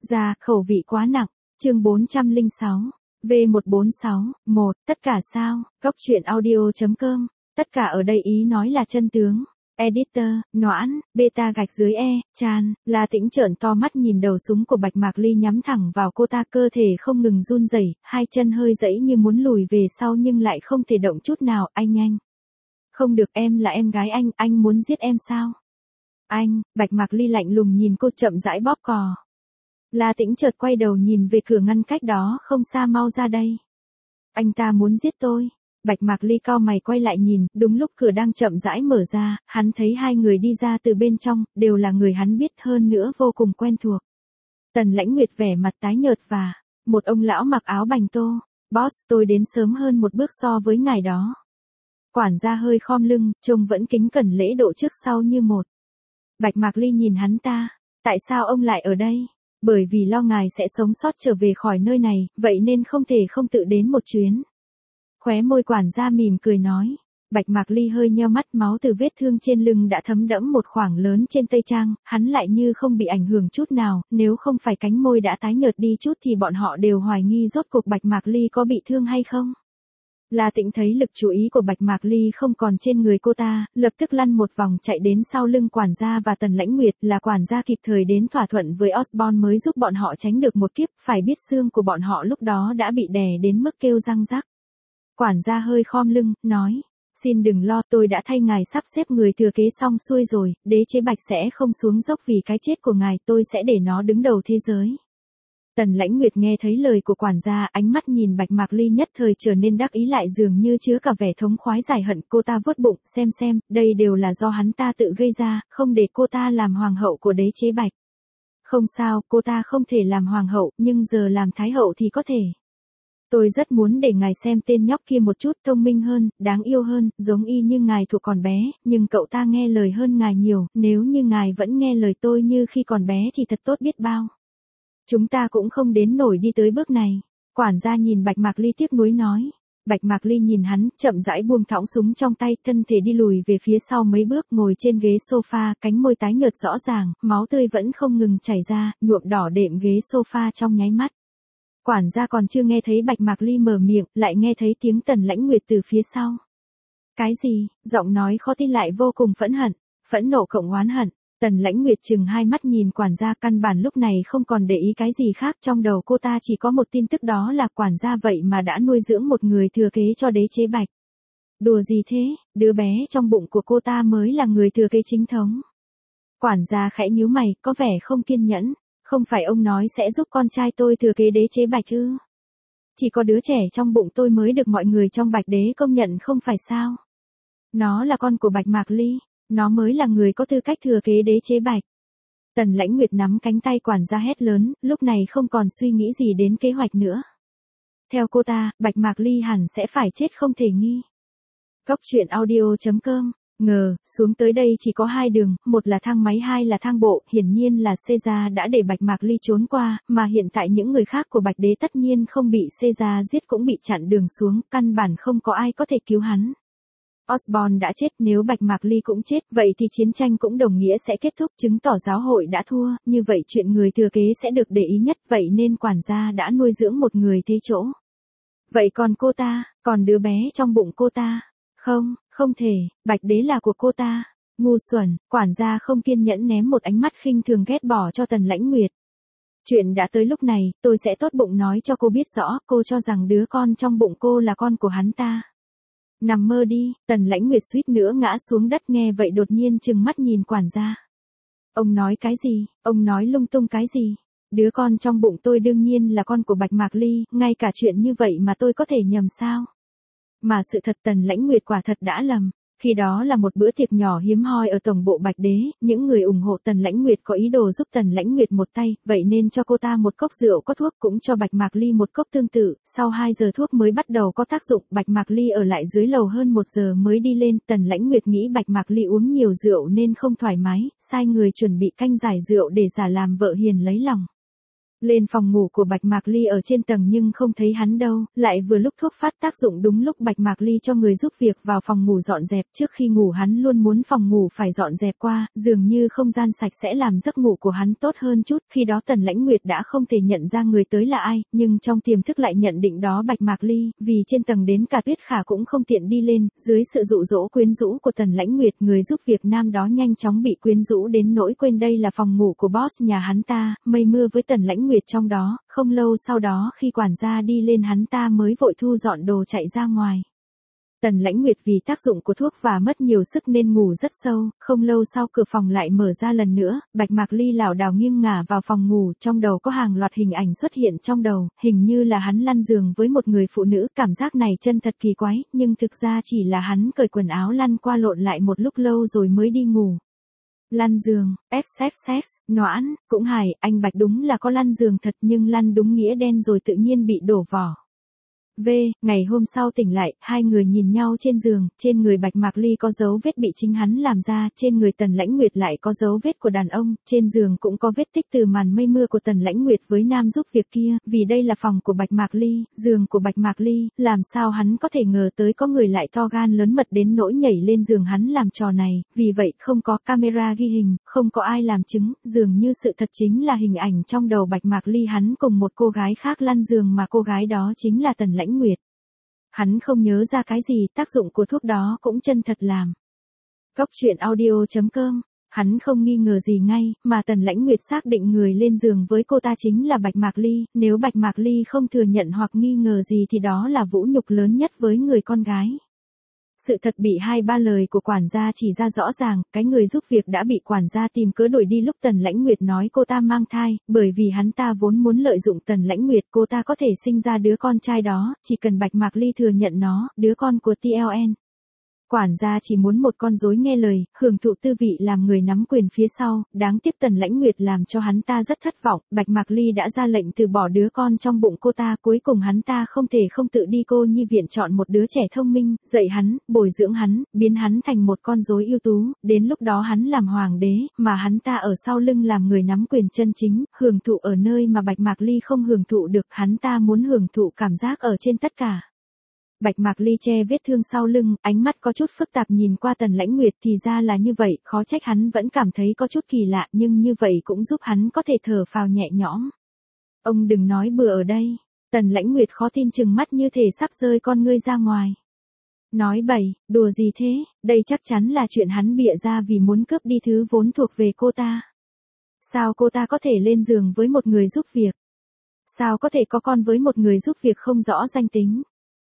Ra, khẩu vị quá nặng. Chương 406. V146, 1, tất cả sao? Góc truyện audio.com. Tất cả ở đây ý nói là chân tướng. Editor, Noãn, beta gạch dưới Chan, La Tĩnh trợn to mắt nhìn đầu súng của Bạch Mạc Ly nhắm thẳng vào cô ta, cơ thể không ngừng run rẩy, hai chân hơi dẫy như muốn lùi về sau nhưng lại không thể động chút nào. Anh. Không được, em là em gái anh muốn giết em sao? Anh, Bạch Mạc Ly lạnh lùng nhìn cô, chậm rãi bóp cò. La Tĩnh chợt quay đầu nhìn về cửa ngăn cách đó không xa, mau ra đây. Anh ta muốn giết tôi. Bạch Mạc Ly cau mày quay lại nhìn, đúng lúc cửa đang chậm rãi mở ra, hắn thấy hai người đi ra từ bên trong, đều là người hắn biết, hơn nữa vô cùng quen thuộc. Tần Lãnh Nguyệt vẻ mặt tái nhợt và một ông lão mặc áo bành tô. Boss, tôi đến sớm hơn một bước so với ngài đó. Quản gia hơi khom lưng, trông vẫn kính cẩn lễ độ trước sau như một. Bạch Mạc Ly nhìn hắn ta, tại sao ông lại ở đây? Bởi vì lo ngài sẽ sống sót trở về khỏi nơi này, vậy nên không thể không tự đến một chuyến. Khóe môi quản gia mỉm cười nói. Bạch Mạc Ly hơi nheo mắt, máu từ vết thương trên lưng đã thấm đẫm một khoảng lớn trên tây trang, hắn lại như không bị ảnh hưởng chút nào, nếu không phải cánh môi đã tái nhợt đi chút thì bọn họ đều hoài nghi rốt cuộc Bạch Mạc Ly có bị thương hay không. La Tĩnh thấy lực chú ý của Bạch Mạc Ly không còn trên người cô ta, lập tức lăn một vòng chạy đến sau lưng quản gia và Tần Lãnh Nguyệt, là quản gia kịp thời đến thỏa thuận với Osborne mới giúp bọn họ tránh được một kiếp, phải biết xương của bọn họ lúc đó đã bị đè đến mức kêu răng rắc. Quản gia hơi khom lưng, nói, xin đừng lo, tôi đã thay ngài sắp xếp người thừa kế xong xuôi rồi, đế chế Bạch sẽ không xuống dốc vì cái chết của ngài, tôi sẽ để nó đứng đầu thế giới. Tần Lãnh Nguyệt nghe thấy lời của quản gia, ánh mắt nhìn Bạch Mạc Ly nhất thời trở nên đắc ý, lại dường như chứa cả vẻ thống khoái giải hận. Cô ta vuốt bụng, xem, đây đều là do hắn ta tự gây ra, không để cô ta làm hoàng hậu của đế chế Bạch. Không sao, cô ta không thể làm hoàng hậu, nhưng giờ làm thái hậu thì có thể. Tôi rất muốn để ngài xem tên nhóc kia một chút, thông minh hơn, đáng yêu hơn, giống y như ngài thuộc còn bé, nhưng cậu ta nghe lời hơn ngài nhiều, nếu như ngài vẫn nghe lời tôi như khi còn bé thì thật tốt biết bao. Chúng ta cũng không đến nổi đi tới bước này. Quản gia nhìn Bạch Mạc Ly tiếc nuối nói. Bạch Mạc Ly nhìn hắn, chậm rãi buông thõng súng trong tay, thân thể đi lùi về phía sau mấy bước, ngồi trên ghế sofa, cánh môi tái nhợt rõ ràng, máu tươi vẫn không ngừng chảy ra, nhuộm đỏ đệm ghế sofa trong nháy mắt. Quản gia còn chưa nghe thấy Bạch Mạc Ly mở miệng, lại nghe thấy tiếng Tần Lãnh Nguyệt từ phía sau. Cái gì? Giọng nói khó tin lại vô cùng phẫn hận, phẫn nộ cộng oán hận. Tần Lãnh Nguyệt trừng hai mắt nhìn quản gia, căn bản lúc này không còn để ý cái gì khác, trong đầu cô ta chỉ có một tin tức, đó là quản gia vậy mà đã nuôi dưỡng một người thừa kế cho đế chế Bạch. Đùa gì thế, đứa bé trong bụng của cô ta mới là người thừa kế chính thống. Quản gia khẽ nhíu mày, có vẻ không kiên nhẫn, không phải ông nói sẽ giúp con trai tôi thừa kế đế chế Bạch ư? Chỉ có đứa trẻ trong bụng tôi mới được mọi người trong Bạch đế công nhận không phải sao? Nó là con của Bạch Mạc Ly. Nó mới là người có tư cách thừa kế đế chế Bạch. Tần Lãnh Nguyệt nắm cánh tay quản gia hét lớn, lúc này không còn suy nghĩ gì đến kế hoạch nữa. Theo cô ta, Bạch Mạc Ly hẳn sẽ phải chết không thể nghi. Góc truyện audio.com. Xuống tới đây chỉ có hai đường, một là thang máy, hai là thang bộ, hiển nhiên là Caesar đã để Bạch Mạc Ly trốn qua, mà hiện tại những người khác của Bạch đế tất nhiên không bị Caesar giết cũng bị chặn đường xuống, căn bản không có ai có thể cứu hắn. Osborne đã chết, nếu Bạch Mạc Ly cũng chết, vậy thì chiến tranh cũng đồng nghĩa sẽ kết thúc, chứng tỏ giáo hội đã thua, như vậy chuyện người thừa kế sẽ được để ý nhất, vậy nên quản gia đã nuôi dưỡng một người thế chỗ. Vậy còn cô ta, còn đứa bé trong bụng cô ta? Không thể, Bạch đế là của cô ta. Ngu xuẩn, quản gia không kiên nhẫn ném một ánh mắt khinh thường ghét bỏ cho Tần Lãnh Nguyệt. Chuyện đã tới lúc này, tôi sẽ tốt bụng nói cho cô biết rõ, cô cho rằng đứa con trong bụng cô là con của hắn ta. Nằm mơ đi. Tần Lãnh Nguyệt suýt nữa ngã xuống đất, nghe vậy đột nhiên trừng mắt nhìn quản gia. Ông nói cái gì? Ông nói lung tung cái gì? Đứa con trong bụng tôi đương nhiên là con của Bạch Mạc Ly, ngay cả chuyện như vậy mà tôi có thể nhầm sao? Mà sự thật Tần Lãnh Nguyệt quả thật đã lầm. Khi đó là một bữa tiệc nhỏ hiếm hoi ở tổng bộ Bạch đế, những người ủng hộ Tần Lãnh Nguyệt có ý đồ giúp Tần Lãnh Nguyệt một tay, vậy nên cho cô ta một cốc rượu có thuốc, cũng cho Bạch Mạc Ly một cốc tương tự, sau 2 giờ thuốc mới bắt đầu có tác dụng, Bạch Mạc Ly ở lại dưới lầu hơn 1 giờ mới đi lên, Tần Lãnh Nguyệt nghĩ Bạch Mạc Ly uống nhiều rượu nên không thoải mái, sai người chuẩn bị canh giải rượu để giả làm vợ hiền lấy lòng. Lên phòng ngủ của Bạch Mạc Ly ở trên tầng nhưng không thấy hắn đâu, lại vừa lúc thuốc phát tác dụng đúng lúc Bạch Mạc Ly cho người giúp việc vào phòng ngủ dọn dẹp. Trước khi ngủ hắn luôn muốn phòng ngủ phải dọn dẹp qua, dường như không gian sạch sẽ làm giấc ngủ của hắn tốt hơn chút. Khi đó Tần Lãnh Nguyệt đã không thể nhận ra người tới là ai, nhưng trong tiềm thức lại nhận định đó Bạch Mạc Ly, vì trên tầng đến cả Tuyết Khả cũng không tiện đi lên. Dưới sự dụ dỗ quyến rũ của Tần Lãnh Nguyệt, người giúp việc nam đó nhanh chóng bị quyến rũ đến nỗi quên đây là phòng ngủ của boss nhà hắn ta, mây mưa với Tần Lãnh Nguyệt trong đó. Không lâu sau đó khi quản gia đi lên hắn ta mới vội thu dọn đồ chạy ra ngoài. Tần Lãnh Nguyệt vì tác dụng của thuốc và mất nhiều sức nên ngủ rất sâu, không lâu sau cửa phòng lại mở ra lần nữa, Bạch Mạc Ly lảo đảo nghiêng ngả vào phòng ngủ, trong đầu có hàng loạt hình ảnh xuất hiện trong đầu, hình như là hắn lăn giường với một người phụ nữ, cảm giác này chân thật kỳ quái, nhưng thực ra chỉ là hắn cởi quần áo lăn qua lộn lại một lúc lâu rồi mới đi ngủ. Lăn giường, sex, noãn, cũng hài, anh Bạch đúng là có lăn giường thật nhưng lăn đúng nghĩa đen rồi tự nhiên bị đổ vỏ. Ngày hôm sau tỉnh lại, hai người nhìn nhau trên giường, trên người Bạch Mạc Ly có dấu vết bị chính hắn làm ra, trên người Tần Lãnh Nguyệt lại có dấu vết của đàn ông, trên giường cũng có vết tích từ màn mây mưa của Tần Lãnh Nguyệt với nam giúp việc kia, vì đây là phòng của Bạch Mạc Ly, giường của Bạch Mạc Ly, làm sao hắn có thể ngờ tới có người lại to gan lớn mật đến nỗi nhảy lên giường hắn làm trò này, vì vậy không có camera ghi hình, không có ai làm chứng, dường như sự thật chính là hình ảnh trong đầu Bạch Mạc Ly hắn cùng một cô gái khác lăn giường mà cô gái đó chính là Tần Lãnh Nguyệt. Hắn không nhớ ra cái gì, tác dụng của thuốc đó cũng chân thật làm. Cốc truyện audio.com, hắn không nghi ngờ gì ngay, mà Tần Lãnh Nguyệt xác định người lên giường với cô ta chính là Bạch Mạc Ly, nếu Bạch Mạc Ly không thừa nhận hoặc nghi ngờ gì thì đó là vũ nhục lớn nhất với người con gái. Sự thật bị 2-3 lời của quản gia chỉ ra rõ ràng, cái người giúp việc đã bị quản gia tìm cớ đuổi đi lúc Tần Lãnh Nguyệt nói cô ta mang thai, bởi vì hắn ta vốn muốn lợi dụng Tần Lãnh Nguyệt, cô ta có thể sinh ra đứa con trai đó, chỉ cần Bạch Mạc Ly thừa nhận nó, đứa con của TLN. Quản gia chỉ muốn một con rối nghe lời, hưởng thụ tư vị làm người nắm quyền phía sau, đáng tiếc Tần Lãnh Nguyệt làm cho hắn ta rất thất vọng, Bạch Mạc Ly đã ra lệnh từ bỏ đứa con trong bụng cô ta, cuối cùng hắn ta không thể không tự đi cô nhi viện chọn một đứa trẻ thông minh, dạy hắn, bồi dưỡng hắn, biến hắn thành một con rối ưu tú, đến lúc đó hắn làm hoàng đế, mà hắn ta ở sau lưng làm người nắm quyền chân chính, hưởng thụ ở nơi mà Bạch Mạc Ly không hưởng thụ được, hắn ta muốn hưởng thụ cảm giác ở trên tất cả. Bạch Mạc Ly che vết thương sau lưng, ánh mắt có chút phức tạp nhìn qua Tần Lãnh Nguyệt, thì ra là như vậy, khó trách hắn vẫn cảm thấy có chút kỳ lạ, nhưng như vậy cũng giúp hắn có thể thở phào nhẹ nhõm. Ông đừng nói bừa ở đây. Tần Lãnh Nguyệt khó tin chừng mắt như thể sắp rơi con ngươi ra ngoài. Nói bậy, đùa gì thế, đây chắc chắn là chuyện hắn bịa ra vì muốn cướp đi thứ vốn thuộc về cô ta. Sao cô ta có thể lên giường với một người giúp việc? Sao có thể có con với một người giúp việc không rõ danh tính?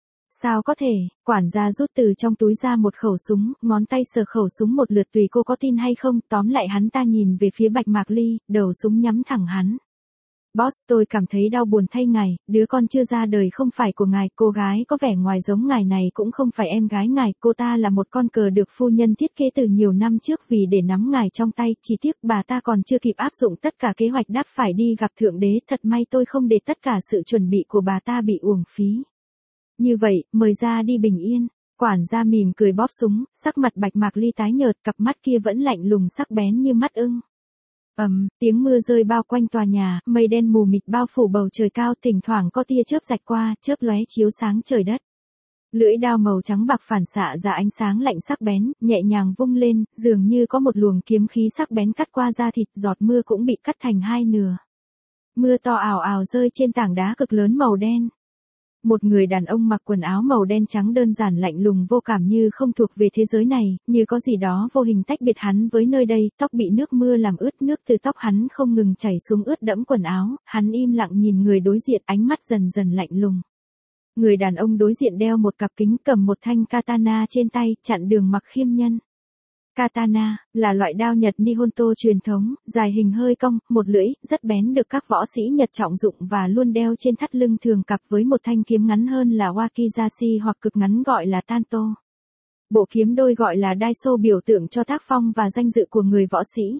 Sao có thể, quản gia rút từ trong túi ra một khẩu súng, ngón tay sờ khẩu súng một lượt tùy cô có tin hay không, tóm lại hắn ta nhìn về phía Bạch Mạc Ly, đầu súng nhắm thẳng hắn. Boss, tôi cảm thấy đau buồn thay ngài, đứa con chưa ra đời không phải của ngài, cô gái có vẻ ngoài giống ngài này cũng không phải em gái ngài, cô ta là một con cờ được phu nhân thiết kế từ nhiều năm trước vì để nắm ngài trong tay, chỉ tiếc bà ta còn chưa kịp áp dụng tất cả kế hoạch đắt phải đi gặp thượng đế, thật may tôi không để tất cả sự chuẩn bị của bà ta bị uổng phí. Như vậy, mời ra đi bình yên. Quản gia mỉm cười bóp súng, sắc mặt Bạch Mạc Ly tái nhợt, cặp mắt kia vẫn lạnh lùng sắc bén như mắt ưng. Tiếng mưa rơi bao quanh tòa nhà, mây đen mù mịt bao phủ bầu trời cao, thỉnh thoảng có tia chớp rạch qua, chớp lóe chiếu sáng trời đất. Lưỡi đao màu trắng bạc phản xạ ra ánh sáng lạnh sắc bén, nhẹ nhàng vung lên, dường như có một luồng kiếm khí sắc bén cắt qua da thịt, giọt mưa cũng bị cắt thành hai nửa. Mưa to ào ào rơi trên tảng đá cực lớn màu đen. Một người đàn ông mặc quần áo màu đen trắng đơn giản lạnh lùng vô cảm như không thuộc về thế giới này, như có gì đó vô hình tách biệt hắn với nơi đây, tóc bị nước mưa làm ướt, nước từ tóc hắn không ngừng chảy xuống ướt đẫm quần áo, hắn im lặng nhìn người đối diện, ánh mắt dần dần lạnh lùng. Người đàn ông đối diện đeo một cặp kính, cầm một thanh katana trên tay, chặn đường mặc khiêm nhân. Katana là loại đao Nhật Nihonto truyền thống, dài hình hơi cong, một lưỡi, rất bén, được các võ sĩ Nhật trọng dụng và luôn đeo trên thắt lưng, thường cặp với một thanh kiếm ngắn hơn là wakizashi hoặc cực ngắn gọi là tanto. Bộ kiếm đôi gọi là daiso biểu tượng cho tác phong và danh dự của người võ sĩ.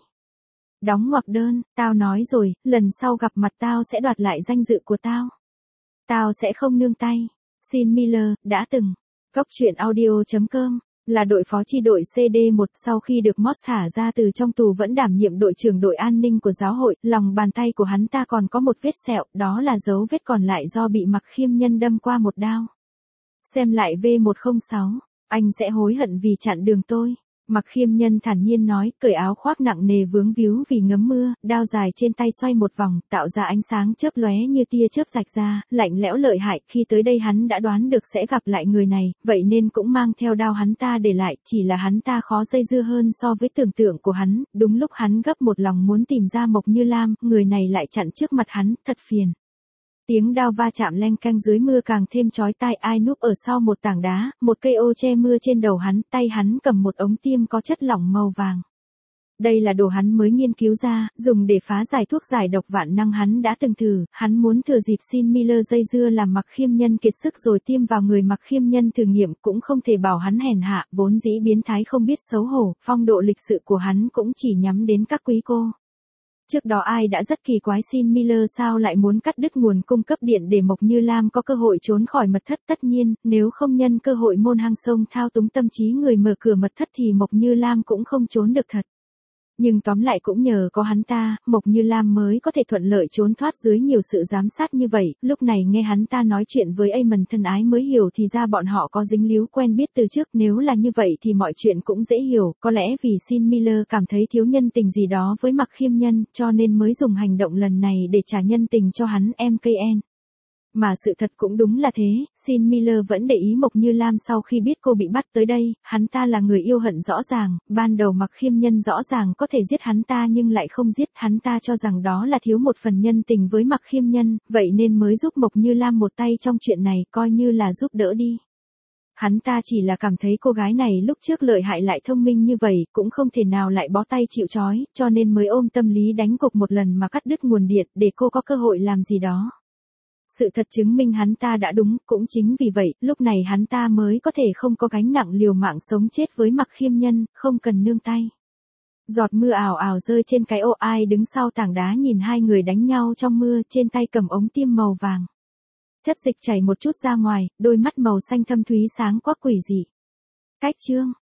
Đóng ngoặc đơn, tao nói rồi, lần sau gặp mặt tao sẽ đoạt lại danh dự của tao. Tao sẽ không nương tay. Sin Miller, đã từng. Cốc truyện audio.com Là đội phó chi đội CD1 sau khi được Moss thả ra từ trong tù vẫn đảm nhiệm đội trưởng đội an ninh của giáo hội, lòng bàn tay của hắn ta còn có một vết sẹo, đó là dấu vết còn lại do bị Mạc Khiêm Nhân đâm qua một đao. Xem lại V106, anh sẽ hối hận vì chặn đường tôi. Mạc Khiêm Nhân thản nhiên nói, cởi áo khoác nặng nề vướng víu vì ngấm mưa, đao dài trên tay xoay một vòng, tạo ra ánh sáng chớp lóe như tia chớp rạch ra, lạnh lẽo lợi hại. Khi tới đây hắn đã đoán được sẽ gặp lại người này, vậy nên cũng mang theo đao hắn ta để lại, chỉ là hắn ta khó dây dưa hơn so với tưởng tượng của hắn. Đúng lúc hắn gấp một lòng muốn tìm ra Mộc Như Lam, người này lại chặn trước mặt hắn, thật phiền. Tiếng đao va chạm leng keng dưới mưa càng thêm chói tai. Ai núp ở sau một tảng đá, một cây ô che mưa trên đầu hắn, tay hắn cầm một ống tiêm có chất lỏng màu vàng. Đây là đồ hắn mới nghiên cứu ra, dùng để phá giải thuốc giải độc vạn năng hắn đã từng thử, hắn muốn thừa dịp Sin Miller dây dưa làm Mạc Khiêm Nhân kiệt sức rồi tiêm vào người Mạc Khiêm Nhân thử nghiệm, cũng không thể bảo hắn hèn hạ, vốn dĩ biến thái không biết xấu hổ, phong độ lịch sự của hắn cũng chỉ nhắm đến các quý cô. Trước đó ai đã rất kỳ quái Sin Miller sao lại muốn cắt đứt nguồn cung cấp điện để Mộc Như Lam có cơ hội trốn khỏi mật thất. Tất nhiên, nếu không nhân cơ hội môn hang sông thao túng tâm trí người mở cửa mật thất thì Mộc Như Lam cũng không trốn được thật. Nhưng tóm lại cũng nhờ có hắn ta, Mộc Như Lam mới có thể thuận lợi trốn thoát dưới nhiều sự giám sát như vậy. Lúc này nghe hắn ta nói chuyện với Amon thân ái mới hiểu thì ra bọn họ có dính líu quen biết từ trước. Nếu là như vậy thì mọi chuyện cũng dễ hiểu, có lẽ vì Sin Miller cảm thấy thiếu nhân tình gì đó với Mạc Khiêm Nhân, cho nên mới dùng hành động lần này để trả nhân tình cho hắn MKN. Mà sự thật cũng đúng là thế, Sin Miller vẫn để ý Mộc Như Lam sau khi biết cô bị bắt tới đây, hắn ta là người yêu hận rõ ràng, ban đầu Mạc Khiêm Nhân rõ ràng có thể giết hắn ta nhưng lại không giết, hắn ta cho rằng đó là thiếu một phần nhân tình với Mạc Khiêm Nhân, vậy nên mới giúp Mộc Như Lam một tay trong chuyện này, coi như là giúp đỡ đi. Hắn ta chỉ là cảm thấy cô gái này lúc trước lợi hại lại thông minh như vậy, cũng không thể nào lại bó tay chịu trói, cho nên mới ôm tâm lý đánh cục một lần mà cắt đứt nguồn điện, để cô có cơ hội làm gì đó. Sự thật chứng minh hắn ta đã đúng, cũng chính vì vậy, lúc này hắn ta mới có thể không có gánh nặng liều mạng sống chết với Mạc Khiêm Nhân, không cần nương tay. Giọt mưa ảo ảo rơi trên cái ô, ai đứng sau tảng đá nhìn hai người đánh nhau trong mưa, trên tay cầm ống tiêm màu vàng. Chất dịch chảy một chút ra ngoài, đôi mắt màu xanh thâm thúy sáng quá quỷ dị. Cách chương